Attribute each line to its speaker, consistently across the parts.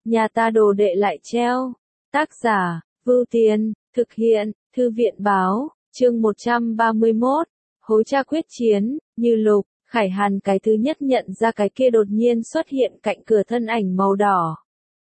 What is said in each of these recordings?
Speaker 1: nhà ta đồ đệ lại treo. Tác giả, Vưu Tiền, thực hiện, Thư viện báo, chương 131, hối cha quyết chiến, Như Lục, Khải Hàn cái thứ nhất nhận ra cái kia đột nhiên xuất hiện cạnh cửa thân ảnh màu đỏ.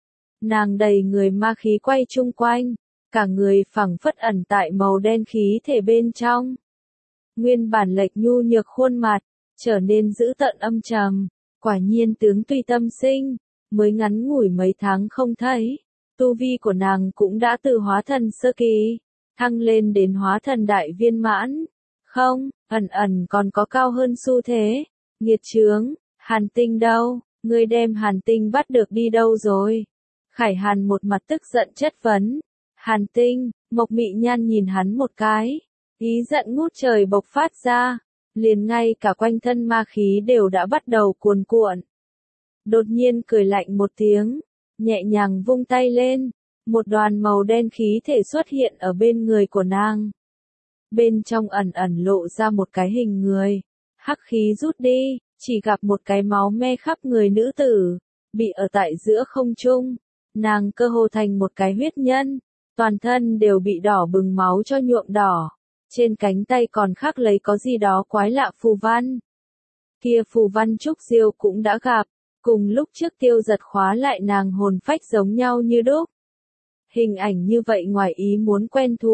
Speaker 1: Nàng đầy người ma khí quay chung quanh, cả người phẳng phất ẩn tại màu đen khí thể bên trong. Nguyên bản lệch nhu nhược khuôn mặt, trở nên dữ tợn âm trầm, quả nhiên tướng tùy tâm sinh, mới ngắn ngủi mấy tháng không thấy, tu vi của nàng cũng đã từ hóa thần sơ kỳ, thăng lên đến hóa thần đại viên mãn. Không, ẩn ẩn còn có cao hơn xu thế. Nghiệt chướng, Hàn Tinh đâu, ngươi đem Hàn Tinh bắt được đi đâu rồi? Khải Hàn một mặt tức giận chất vấn. Hàn Tinh, Mộc Mị Nhan nhìn hắn một cái, ý giận ngút trời bộc phát ra, liền ngay cả quanh thân ma khí đều đã bắt đầu cuồn cuộn. Đột nhiên cười lạnh một tiếng, nhẹ nhàng vung tay lên, một đoàn màu đen khí thể xuất hiện ở bên người của nàng. Bên trong ẩn ẩn lộ ra một cái hình người, hắc khí rút đi, chỉ gặp một cái máu me khắp người nữ tử, bị ở tại giữa không trung, nàng cơ hồ thành một cái huyết nhân, toàn thân đều bị đỏ bừng máu cho nhuộm đỏ, trên cánh tay còn khắc lấy có gì đó quái lạ phù văn. Kia phù văn Trúc Diêu cũng đã gặp, cùng lúc trước Tiêu Giật khóa lại nàng hồn phách giống nhau như đúc. Hình ảnh như vậy ngoài ý muốn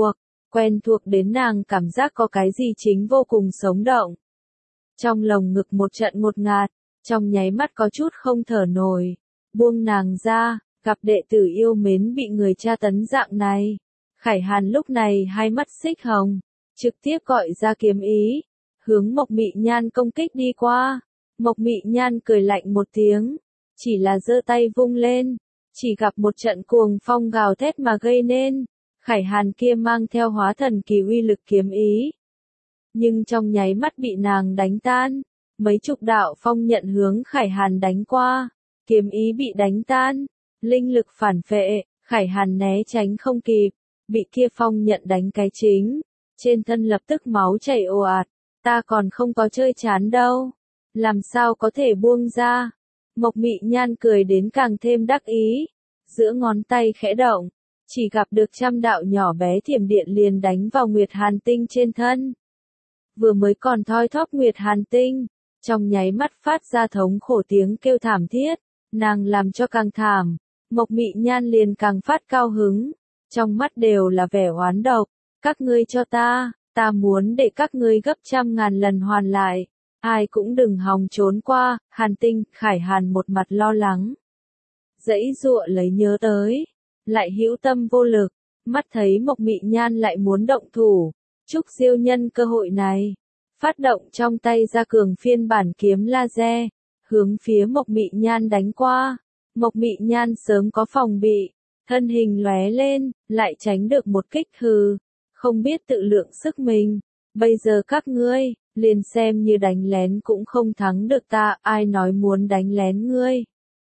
Speaker 1: quen thuộc đến nàng cảm giác có cái gì chính vô cùng sống động. Trong lồng ngực một trận một ngạt, trong nháy mắt có chút không thở nổi, buông nàng ra, gặp đệ tử yêu mến bị người tra tấn dạng này. Khải Hàn lúc này hai mắt xích hồng, trực tiếp gọi ra kiếm ý, hướng Mộc Mị Nhan công kích đi qua. Mộc Mị Nhan cười lạnh một tiếng, chỉ là giơ tay vung lên, chỉ gặp một trận cuồng phong gào thét mà gây nên. Khải Hàn kia mang theo hóa thần kỳ uy lực kiếm ý, nhưng trong nháy mắt bị nàng đánh tan, mấy chục đạo phong nhận hướng Khải Hàn đánh qua, kiếm ý bị đánh tan, linh lực phản phệ, Khải Hàn né tránh không kịp, bị kia phong nhận đánh cái chính, trên thân lập tức máu chảy ồ ạt, ta còn không có chơi chán đâu, làm sao có thể buông ra. Mộc Mị Nhan cười đến càng thêm đắc ý, giữa ngón tay khẽ động, chỉ gặp được trăm đạo nhỏ bé thiểm điện liền đánh vào Nguyệt Hàn Tinh trên thân. Vừa mới còn thoi thóp Nguyệt Hàn Tinh, trong nháy mắt phát ra thống khổ tiếng kêu thảm thiết, nàng làm cho càng thảm, Mộc Mị Nhan liền càng phát cao hứng, trong mắt đều là vẻ oán độc, các ngươi cho ta muốn để các ngươi gấp trăm ngàn lần hoàn lại, ai cũng đừng hòng trốn qua. Hàn Tinh, Khải Hàn một mặt lo lắng, giãy giụa lấy nhớ tới, lại hữu tâm vô lực, mắt thấy Mộc Mị Nhan lại muốn động thủ, Trúc Diêu nhân cơ hội này, phát động trong tay ra cường phiên bản kiếm laser, hướng phía Mộc Mị Nhan đánh qua. Mộc Mị Nhan sớm có phòng bị, thân hình lóe lên, lại tránh được một kích hừ, không biết tự lượng sức mình, bây giờ các ngươi, liền xem như đánh lén cũng không thắng được ta, ai nói muốn đánh lén ngươi.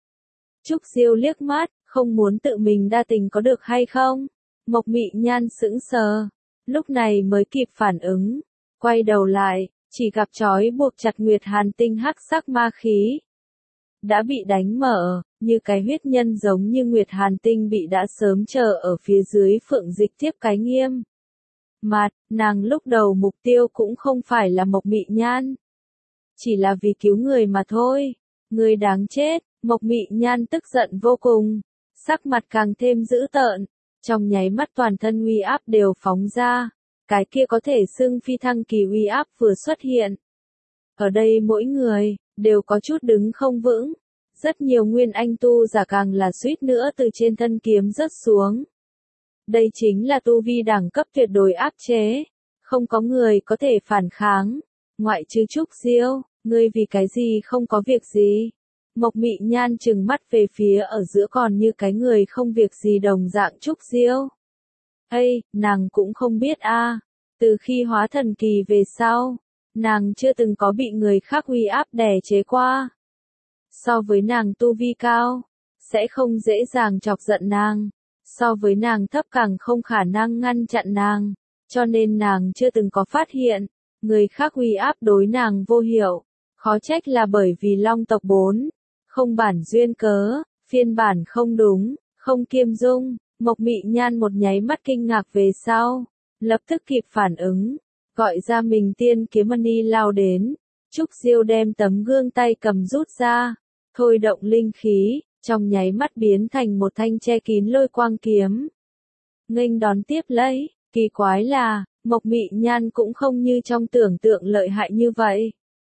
Speaker 1: Trúc Diêu liếc mắt, không muốn tự mình đa tình có được hay không? Mộc Mị Nhan sững sờ, lúc này mới kịp phản ứng, quay đầu lại, chỉ gặp trói buộc chặt Nguyệt Hàn Tinh hắc sắc ma khí. Đã bị đánh mở, như cái huyết nhân giống như Nguyệt Hàn Tinh bị đã sớm chờ ở phía dưới Phượng Dịch tiếp cái nghiêm. Mặt, nàng lúc đầu mục tiêu cũng không phải là Mộc Mị Nhan. Chỉ là vì cứu người mà thôi. Người đáng chết, Mộc Mị Nhan tức giận vô cùng, sắc mặt càng thêm dữ tợn, trong nháy mắt toàn thân uy áp đều phóng ra, cái kia có thể xưng phi thăng kỳ uy áp vừa xuất hiện. Ở đây mỗi người, đều có chút đứng không vững, rất nhiều nguyên anh tu giả càng là suýt nữa từ trên thân kiếm rớt xuống. Đây chính là tu vi đẳng cấp tuyệt đối áp chế, không có người có thể phản kháng, ngoại trừ Trúc Diêu, ngươi vì cái gì không có việc gì. Mộc Mị Nhan trừng mắt về phía ở giữa còn như cái người không việc gì đồng dạng Trúc Diêu. Ây, nàng cũng không biết a, từ khi hóa thần kỳ về sau, nàng chưa từng có bị người khác uy áp đè chế qua. So với nàng tu vi cao, sẽ không dễ dàng chọc giận nàng, so với nàng thấp càng không khả năng ngăn chặn nàng, cho nên nàng chưa từng có phát hiện, người khác uy áp đối nàng vô hiệu, khó trách là bởi vì Long tộc 4, không bản duyên cớ, Phiên bản không đúng, không kiêm dung, Mộc Mị Nhan một nháy mắt kinh ngạc về sau, lập tức kịp phản ứng, gọi ra mình tiên kiếm mani lao đến. Trúc Diêu đem tấm gương tay cầm rút ra, thôi động linh khí, trong nháy mắt biến thành một thanh che kín lôi quang kiếm. Nghênh đón tiếp lấy, kỳ quái là, Mộc Mị Nhan cũng không như trong tưởng tượng lợi hại như vậy.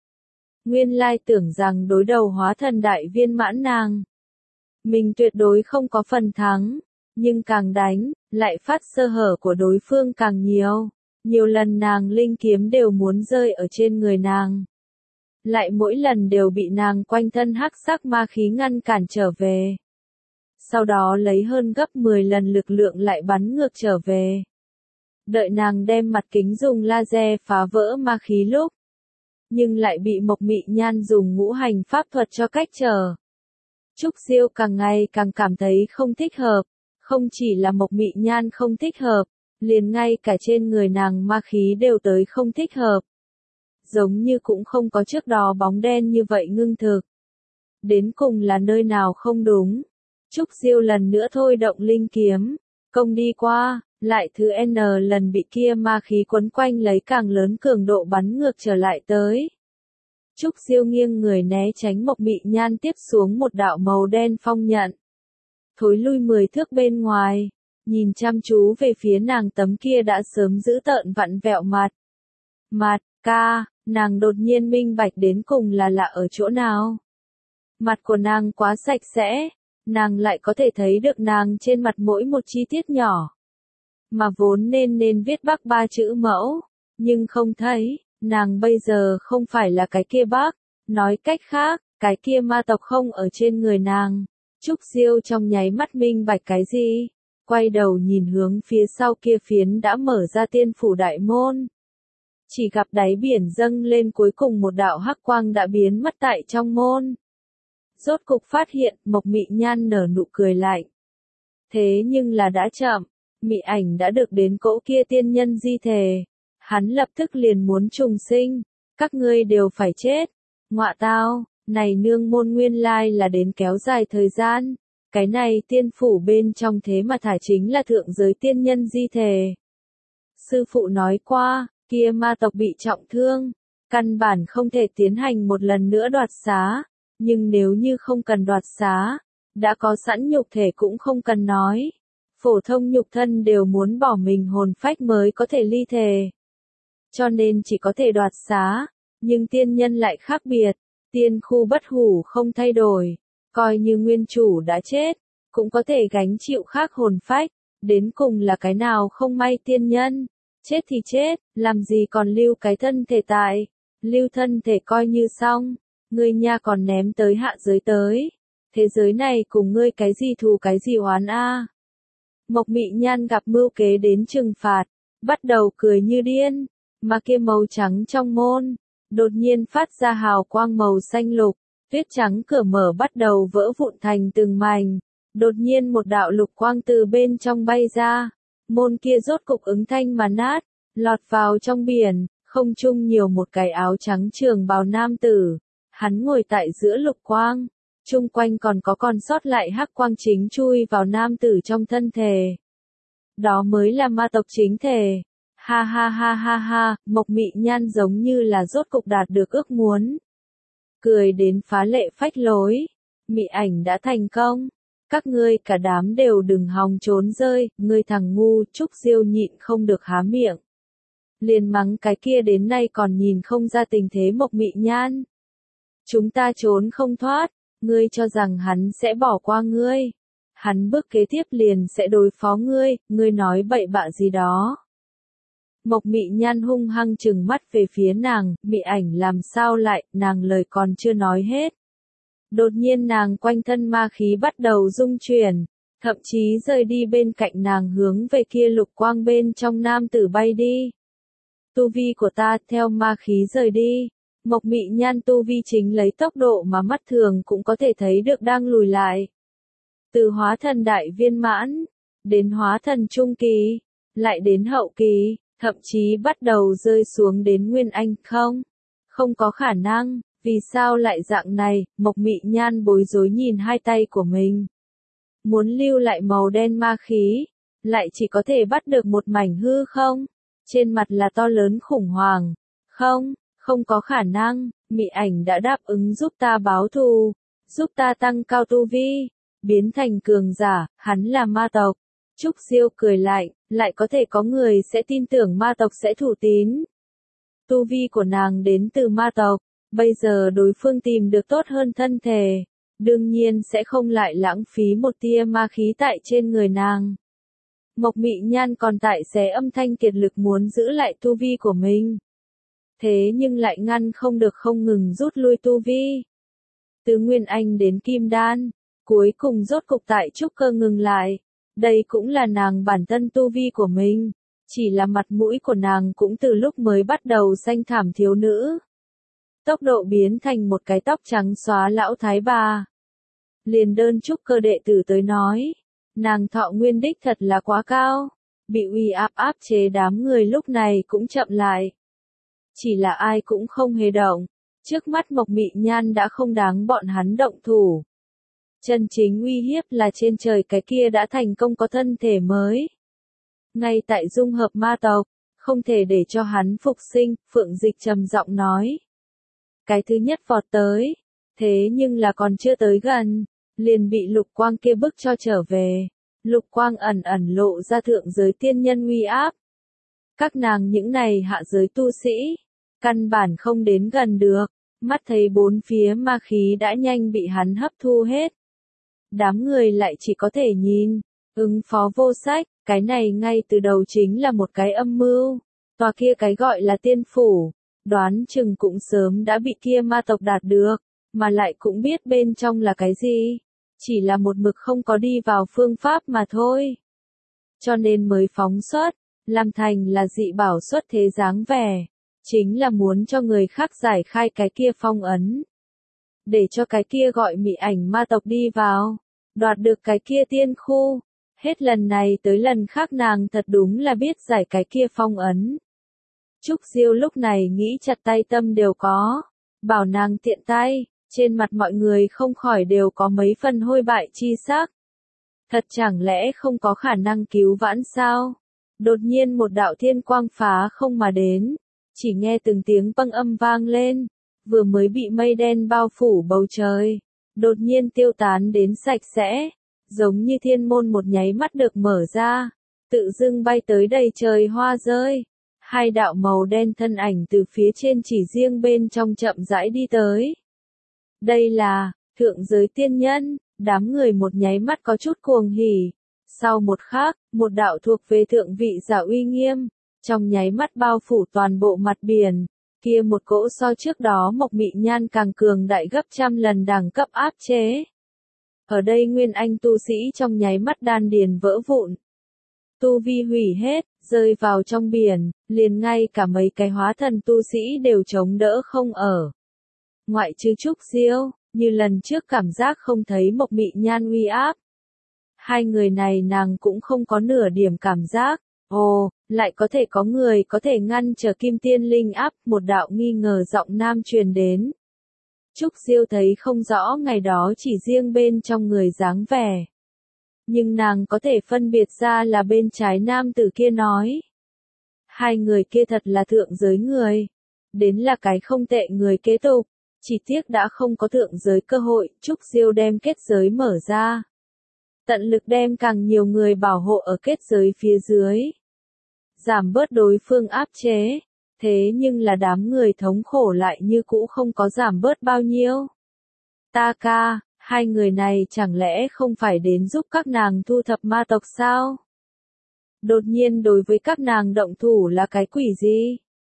Speaker 1: Nguyên lai tưởng rằng đối đầu hóa thần đại viên mãn nàng, mình tuyệt đối không có phần thắng, nhưng càng đánh, lại phát sơ hở của đối phương càng nhiều. Nhiều lần nàng linh kiếm đều muốn rơi ở trên người nàng, lại mỗi lần đều bị nàng quanh thân hắc sắc ma khí ngăn cản trở về. Sau đó lấy hơn gấp 10 lần lực lượng lại bắn ngược trở về. Đợi nàng đem mặt kính dùng laser phá vỡ ma khí lúc, nhưng lại bị Mộc Mị Nhan dùng ngũ hành pháp thuật cho cách trở. Trúc Diêu càng ngày càng cảm thấy không thích hợp, không chỉ là Mộc Mị Nhan không thích hợp, liền ngay cả trên người nàng ma khí đều tới không thích hợp. Giống như cũng không có trước đó bóng đen như vậy ngưng thực. Đến cùng là nơi nào không đúng. Trúc Diêu lần nữa thôi động linh kiếm, công đi qua, lại thứ N lần bị kia ma khí quấn quanh lấy càng lớn cường độ bắn ngược trở lại tới. Trúc Diêu nghiêng người né tránh Mộc Mị Nhan tiếp xuống một đạo màu đen phong nhận. Thối lui 10 thước bên ngoài, nhìn chăm chú về phía nàng tấm kia đã sớm giữ tợn vặn vẹo mặt. Mặt, ca, nàng đột nhiên minh bạch đến cùng là lạ ở chỗ nào. Mặt của nàng quá sạch sẽ, nàng lại có thể thấy được nàng trên mặt mỗi một chi tiết nhỏ. Mà vốn nên viết Bắc 3 chữ mẫu, nhưng không thấy, nàng bây giờ không phải là cái kia Bắc, nói cách khác, cái kia ma tộc không ở trên người nàng. Trúc Diêu trong nháy mắt minh bạch cái gì, quay đầu nhìn hướng phía sau kia phiến đã mở ra tiên phủ đại môn. Chỉ gặp đáy biển dâng lên cuối cùng một đạo hắc quang đã biến mất tại trong môn. Rốt cục phát hiện, Mộc Mị Nhan nở nụ cười lạnh. Thế nhưng là đã chậm, Mị Ảnh đã được đến cỗ kia tiên nhân di thể. Hắn lập tức liền muốn trùng sinh, các ngươi đều phải chết. Ngọa tao, này nương môn nguyên lai là đến kéo dài thời gian. Cái này tiên phủ bên trong thế mà thải chính là thượng giới tiên nhân di thể. Sư phụ nói qua, kia ma tộc bị trọng thương, căn bản không thể tiến hành một lần nữa đoạt xá, nhưng nếu như không cần đoạt xá, đã có sẵn nhục thể cũng không cần nói. Phổ thông nhục thân đều muốn bỏ mình hồn phách mới có thể ly thể. Cho nên chỉ có thể đoạt xá, nhưng tiên nhân lại khác biệt, tiên khu bất hủ không thay đổi, coi như nguyên chủ đã chết, cũng có thể gánh chịu khác hồn phách, đến cùng là cái nào không may tiên nhân. Chết thì chết, làm gì còn lưu cái thân thể tại, lưu thân thể coi như xong, ngươi nha còn ném tới hạ giới tới, thế giới này cùng ngươi cái gì thù cái gì oán a. Mộc Mị Nhan gặp mưu kế đến trừng phạt, bắt đầu cười như điên, mà kia màu trắng trong môn, đột nhiên phát ra hào quang màu xanh lục, tuyết trắng cửa mở bắt đầu vỡ vụn thành từng mảnh, đột nhiên một đạo lục quang từ bên trong bay ra. Môn kia rốt cục ứng thanh mà nát, lọt vào trong biển, không trung nhiều một cái áo trắng trường bào nam tử. Hắn ngồi tại giữa lục quang, chung quanh còn có còn sót lại hắc quang chính chui vào nam tử trong thân thể. Đó mới là ma tộc chính thể. Ha ha ha ha ha, Mộc Mị Nhan giống như là rốt cục đạt được ước muốn. Cười đến phá lệ phách lối. Mị Ảnh đã thành công. Các ngươi cả đám đều đừng hòng trốn rơi, ngươi thằng ngu. Trúc Diêu nhịn không được há miệng. Liền mắng cái kia đến nay còn nhìn không ra tình thế Mộc Mị Nhan. Chúng ta trốn không thoát, ngươi cho rằng hắn sẽ bỏ qua ngươi. Hắn bước kế tiếp liền sẽ đối phó ngươi nói bậy bạ gì đó. Mộc Mị Nhan hung hăng trừng mắt về phía nàng, Mị Ảnh làm sao lại, nàng lời còn chưa nói hết. Đột nhiên nàng quanh thân ma khí bắt đầu rung chuyển, thậm chí rời đi bên cạnh nàng hướng về kia lục quang bên trong nam tử bay đi. Tu vi của ta theo ma khí rời đi, Mộc Mị Nhan tu vi chính lấy tốc độ mà mắt thường cũng có thể thấy được đang lùi lại. Từ hóa thần đại viên mãn, đến hóa thần trung kỳ, lại đến hậu kỳ, thậm chí bắt đầu rơi xuống đến nguyên anh không có khả năng, Vì sao lại dạng này, Mộc Mị Nhan bối rối nhìn hai tay của mình. Muốn lưu lại màu đen ma khí, lại chỉ có thể bắt được một mảnh hư không? Trên mặt là to lớn khủng hoảng. Không, không có khả năng, Mị Ảnh đã đáp ứng giúp ta báo thù, giúp ta tăng cao tu vi, biến thành cường giả, hắn là ma tộc. Trúc Diêu cười lại có thể có người sẽ tin tưởng ma tộc sẽ thủ tín. Tu vi của nàng đến từ ma tộc, bây giờ đối phương tìm được tốt hơn thân thể, đương nhiên sẽ không lại lãng phí một tia ma khí tại trên người nàng. Mộc Mị Nhan còn tại xé âm thanh kiệt lực muốn giữ lại tu vi của mình. Thế nhưng lại ngăn không được không ngừng rút lui tu vi. Từ Nguyên Anh đến Kim Đan, cuối cùng rốt cục tại trúc cơ ngừng lại. Đây cũng là nàng bản thân tu vi của mình, chỉ là mặt mũi của nàng cũng từ lúc mới bắt đầu xanh thảm thiếu nữ. Tốc độ biến thành một cái tóc trắng xóa lão thái bà. Liền đơn trúc cơ đệ tử tới nói, nàng thọ nguyên đích thật là quá cao, bị uy áp chế đám người lúc này cũng chậm lại. Chỉ là ai cũng không hề động, trước mắt Mộc Mị Nhan đã không đáng bọn hắn động thủ. Chân chính uy hiếp là trên trời cái kia đã thành công có thân thể mới. Ngay tại dung hợp ma tộc, không thể để cho hắn phục sinh, Phượng Dịch trầm giọng nói. Cái thứ nhất vọt tới, thế nhưng là còn chưa tới gần, liền bị lục quang kia bức cho trở về. Lục quang ẩn ẩn lộ ra thượng giới tiên nhân uy áp. Các nàng những này hạ giới tu sĩ, căn bản không đến gần được, mắt thấy bốn phía ma khí đã nhanh bị hắn hấp thu hết. Đám người lại chỉ có thể nhìn, ứng phó vô sách, cái này ngay từ đầu chính là một cái âm mưu. Tòa kia cái gọi là tiên phủ, đoán chừng cũng sớm đã bị kia ma tộc đạt được, mà lại cũng biết bên trong là cái gì. Chỉ là một mực không có đi vào phương pháp mà thôi. Cho nên mới phóng xuất, làm thành là dị bảo xuất thế dáng vẻ. Chính là muốn cho người khác giải khai cái kia phong ấn. Để cho cái kia gọi Mị Ảnh ma tộc đi vào. Đoạt được cái kia tiên khu. Hết lần này tới lần khác nàng thật đúng là biết giải cái kia phong ấn. Trúc Diêu lúc này nghĩ chặt tay tâm đều có. Bảo nàng tiện tay. Trên mặt mọi người không khỏi đều có mấy phần hôi bại chi sắc. Thật chẳng lẽ không có khả năng cứu vãn sao? Đột nhiên một đạo thiên quang phá không mà đến. Chỉ nghe từng tiếng băng âm vang lên. Vừa mới bị mây đen bao phủ bầu trời. Đột nhiên tiêu tán đến sạch sẽ. Giống như thiên môn một nháy mắt được mở ra. Tự dưng bay tới đầy trời hoa rơi. Hai đạo màu đen thân ảnh từ phía trên chỉ riêng bên trong chậm rãi đi tới. Đây là, thượng giới tiên nhân, đám người một nháy mắt có chút cuồng hỉ. Sau một khắc, một đạo thuộc về thượng vị giả uy nghiêm, trong nháy mắt bao phủ toàn bộ mặt biển. Kia một cỗ so trước đó Mộc Mị Nhan càng cường đại gấp trăm lần đẳng cấp áp chế. Ở đây Nguyên Anh tu sĩ trong nháy mắt đan điền vỡ vụn. Tu vi hủy hết, rơi vào trong biển, liền ngay cả mấy cái hóa thần tu sĩ đều chống đỡ không ở. Ngoại trừ Trúc Diêu, như lần trước cảm giác không thấy Mộc Mị Nhan uy áp. Hai người này nàng cũng không có nửa điểm cảm giác. Ồ, lại có thể có người có thể ngăn trở Kim Tiên Linh áp, một đạo nghi ngờ giọng nam truyền đến. Trúc Diêu thấy không rõ ngày đó chỉ riêng bên trong người dáng vẻ. Nhưng nàng có thể phân biệt ra là bên trái nam tử kia nói. Hai người kia thật là thượng giới người. Đến là cái không tệ người kế tục. Chỉ tiếc đã không có thượng giới cơ hội, Trúc Diêu đem kết giới mở ra. Tận lực đem càng nhiều người bảo hộ ở kết giới phía dưới. Giảm bớt đối phương áp chế. Thế nhưng là đám người thống khổ lại như cũ không có giảm bớt bao nhiêu. Ta ca, hai người này chẳng lẽ không phải đến giúp các nàng thu thập ma tộc sao? Đột nhiên đối với các nàng động thủ là cái quỷ gì?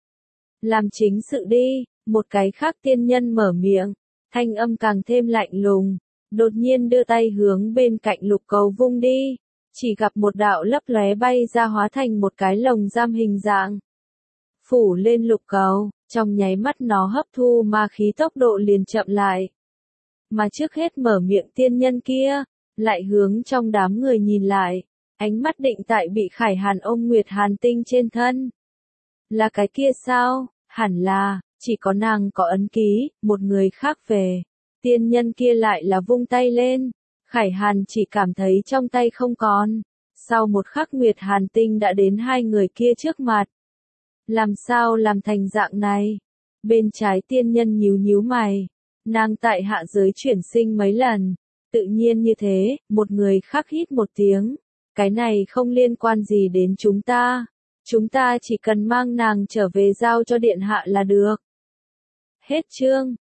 Speaker 1: Làm chính sự đi, một cái khác tiên nhân mở miệng, thanh âm càng thêm lạnh lùng, đột nhiên đưa tay hướng bên cạnh lục cầu vung đi, chỉ gặp một đạo lấp lóe bay ra hóa thành một cái lồng giam hình dạng. Phủ lên lục cầu, trong nháy mắt nó hấp thu ma khí tốc độ liền chậm lại. Mà trước hết mở miệng tiên nhân kia, lại hướng trong đám người nhìn lại, ánh mắt định tại bị Khải Hàn ôm Nguyệt Hàn Tinh trên thân. Là cái kia sao? Hẳn là, chỉ có nàng có ấn ký, một người khác về. Tiên nhân kia lại là vung tay lên, Khải Hàn chỉ cảm thấy trong tay không còn. Sau một khắc Nguyệt Hàn Tinh đã đến hai người kia trước mặt. Làm sao làm thành dạng này? Bên trái tiên nhân nhíu nhíu mày. Nàng tại hạ giới chuyển sinh mấy lần. Tự nhiên như thế, một người khác hít một tiếng. Cái này không liên quan gì đến chúng ta. Chúng ta chỉ cần mang nàng trở về giao cho điện hạ là được. Hết chương.